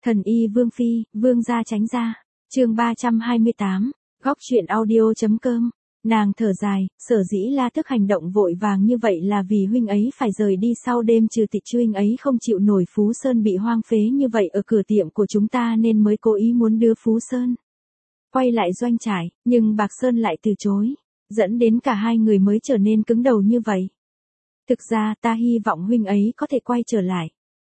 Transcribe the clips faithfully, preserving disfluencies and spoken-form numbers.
Thần y Vương Phi, Vương gia tránh ra. Chương ba trăm hai mươi tám, góc truyện audio.com. Nàng thở dài, sở dĩ La Thức hành động vội vàng như vậy là vì huynh ấy phải rời đi sau đêm trừ tịch, huynh ấy không chịu nổi Phú Sơn bị hoang phế như vậy ở cửa tiệm của chúng ta nên mới cố ý muốn đưa Phú Sơn quay lại doanh trại, nhưng Bạc Sơn lại từ chối, dẫn đến cả hai người mới trở nên cứng đầu như vậy. Thực ra ta hy vọng huynh ấy có thể quay trở lại.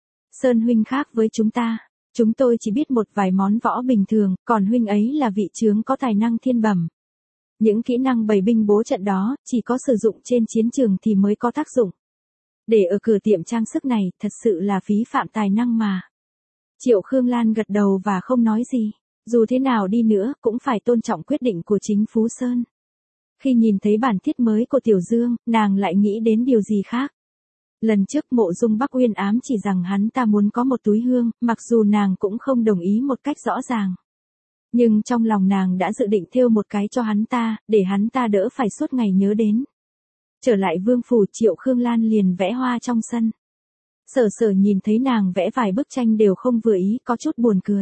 Sơn huynh khác với chúng ta, chúng tôi chỉ biết một vài món võ bình thường, còn huynh ấy là vị tướng có tài năng thiên bẩm. Những kỹ năng bày binh bố trận đó, chỉ có sử dụng trên chiến trường thì mới có tác dụng. Để ở cửa tiệm trang sức này, thật sự là phí phạm tài năng mà. Triệu Khương Lan gật đầu và không nói gì. Dù thế nào đi nữa, cũng phải tôn trọng quyết định của chính Phú Sơn. Khi nhìn thấy bản thiết mới của Tiểu Dương, nàng lại nghĩ đến điều gì khác. Lần trước Mộ Dung Bắc Uyên ám chỉ rằng hắn ta muốn có một túi hương, mặc dù nàng cũng không đồng ý một cách rõ ràng. Nhưng trong lòng nàng đã dự định thêu một cái cho hắn ta, để hắn ta đỡ phải suốt ngày nhớ đến. Trở lại vương phủ, Triệu Khương Lan liền vẽ hoa trong sân. Sở Sở nhìn thấy nàng vẽ vài bức tranh đều không vừa ý, có chút buồn cười.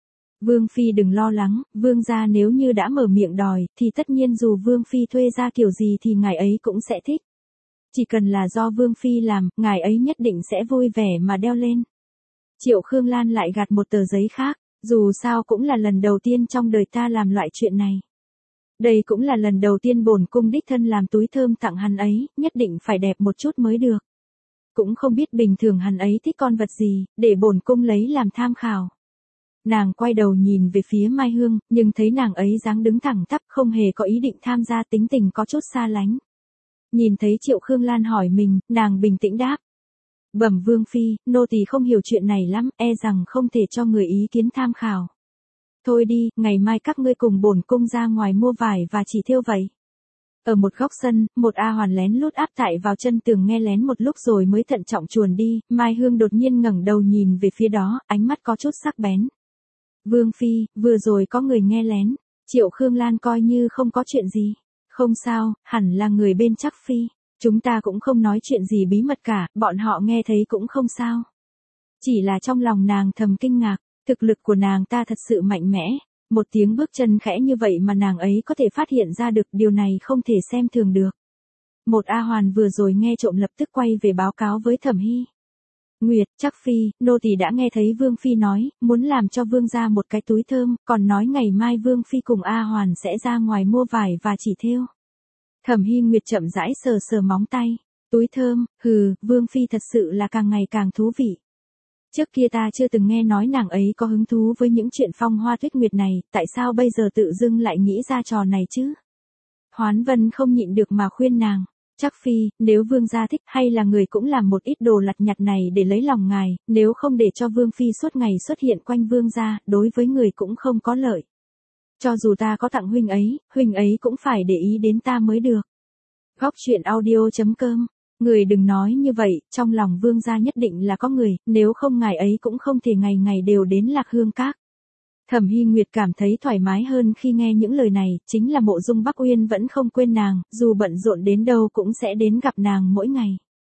Vương Phi đừng lo lắng, Vương gia nếu như đã mở miệng đòi, thì tất nhiên dù Vương Phi thuê ra kiểu gì thì ngài ấy cũng sẽ thích. Chỉ cần là do Vương Phi làm, ngài ấy nhất định sẽ vui vẻ mà đeo lên. Triệu Khương Lan lại gạt một tờ giấy khác, dù sao cũng là lần đầu tiên trong đời ta làm loại chuyện này. Đây cũng là lần đầu tiên bổn cung đích thân làm túi thơm tặng hắn ấy, nhất định phải đẹp một chút mới được. Cũng không biết bình thường hắn ấy thích con vật gì, để bổn cung lấy làm tham khảo. Nàng quay đầu nhìn về phía Mai Hương, nhưng thấy nàng ấy dáng đứng thẳng tắp, không hề có ý định tham gia, tính tình có chút xa lánh. Nhìn thấy Triệu Khương Lan hỏi mình, nàng bình tĩnh đáp. Bẩm Vương Phi, nô tỳ không hiểu chuyện này lắm, e rằng không thể cho người ý kiến tham khảo. Thôi đi, ngày mai các ngươi cùng bổn cung ra ngoài mua vải và chỉ thêu vậy. Ở một góc sân, một A Hoàn lén lút áp tại vào chân tường nghe lén một lúc rồi mới thận trọng chuồn đi, Mai Hương đột nhiên ngẩng đầu nhìn về phía đó, ánh mắt có chút sắc bén. Vương Phi, vừa rồi có người nghe lén. Triệu Khương Lan coi như không có chuyện gì. Không sao, hẳn là người bên Trắc Phi. Chúng ta cũng không nói chuyện gì bí mật cả, bọn họ nghe thấy cũng không sao. Chỉ là trong lòng nàng thầm kinh ngạc, thực lực của nàng ta thật sự mạnh mẽ. Một tiếng bước chân khẽ như vậy mà nàng ấy có thể phát hiện ra được, điều này không thể xem thường được. Một A Hoàn vừa rồi nghe trộm lập tức quay về báo cáo với Thẩm Hy. Nguyệt, Trắc Phi, nô tỳ đã nghe thấy Vương Phi nói, muốn làm cho Vương gia một cái túi thơm, còn nói ngày mai Vương Phi cùng A Hoàn sẽ ra ngoài mua vải và chỉ thêu. Thẩm Hy Nguyệt chậm rãi sờ sờ móng tay. Túi thơm, hừ, Vương Phi thật sự là càng ngày càng thú vị. Trước kia ta chưa từng nghe nói nàng ấy có hứng thú với những chuyện phong hoa tuyết nguyệt này, tại sao bây giờ tự dưng lại nghĩ ra trò này chứ? Hoán Vân không nhịn được mà khuyên nàng. Trắc Phi, nếu Vương gia thích hay là người cũng làm một ít đồ lặt nhặt này để lấy lòng ngài, nếu không để cho Vương Phi suốt ngày xuất hiện quanh Vương gia, đối với người cũng không có lợi. Cho dù ta có tặng huynh ấy, huynh ấy cũng phải để ý đến ta mới được. Góc truyện audio.com. Người đừng nói như vậy, trong lòng Vương gia nhất định là có người, nếu không ngài ấy cũng không thể ngày ngày đều đến Lạc Hương Các. Thẩm Hy Nguyệt cảm thấy thoải mái hơn khi nghe những lời này, chính là Mộ Dung Bắc Uyên vẫn không quên nàng, dù bận rộn đến đâu cũng sẽ đến gặp nàng mỗi ngày.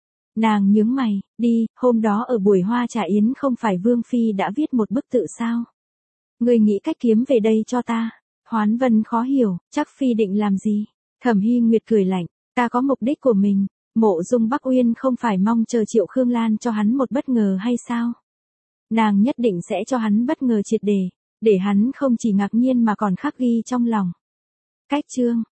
Nàng nhướng mày, đi, hôm đó ở buổi hoa trà yến không phải Vương Phi đã viết một bức tự sao? Người nghĩ cách kiếm về đây cho ta. Hoán Vân khó hiểu, Trắc Phi định làm gì? Thẩm Hy Nguyệt cười lạnh, ta có mục đích của mình. Mộ Dung Bắc Uyên không phải mong chờ Triệu Khương Lan cho hắn một bất ngờ hay sao? Nàng nhất định sẽ cho hắn bất ngờ triệt để. Để hắn không chỉ ngạc nhiên mà còn khắc ghi trong lòng. Cách chương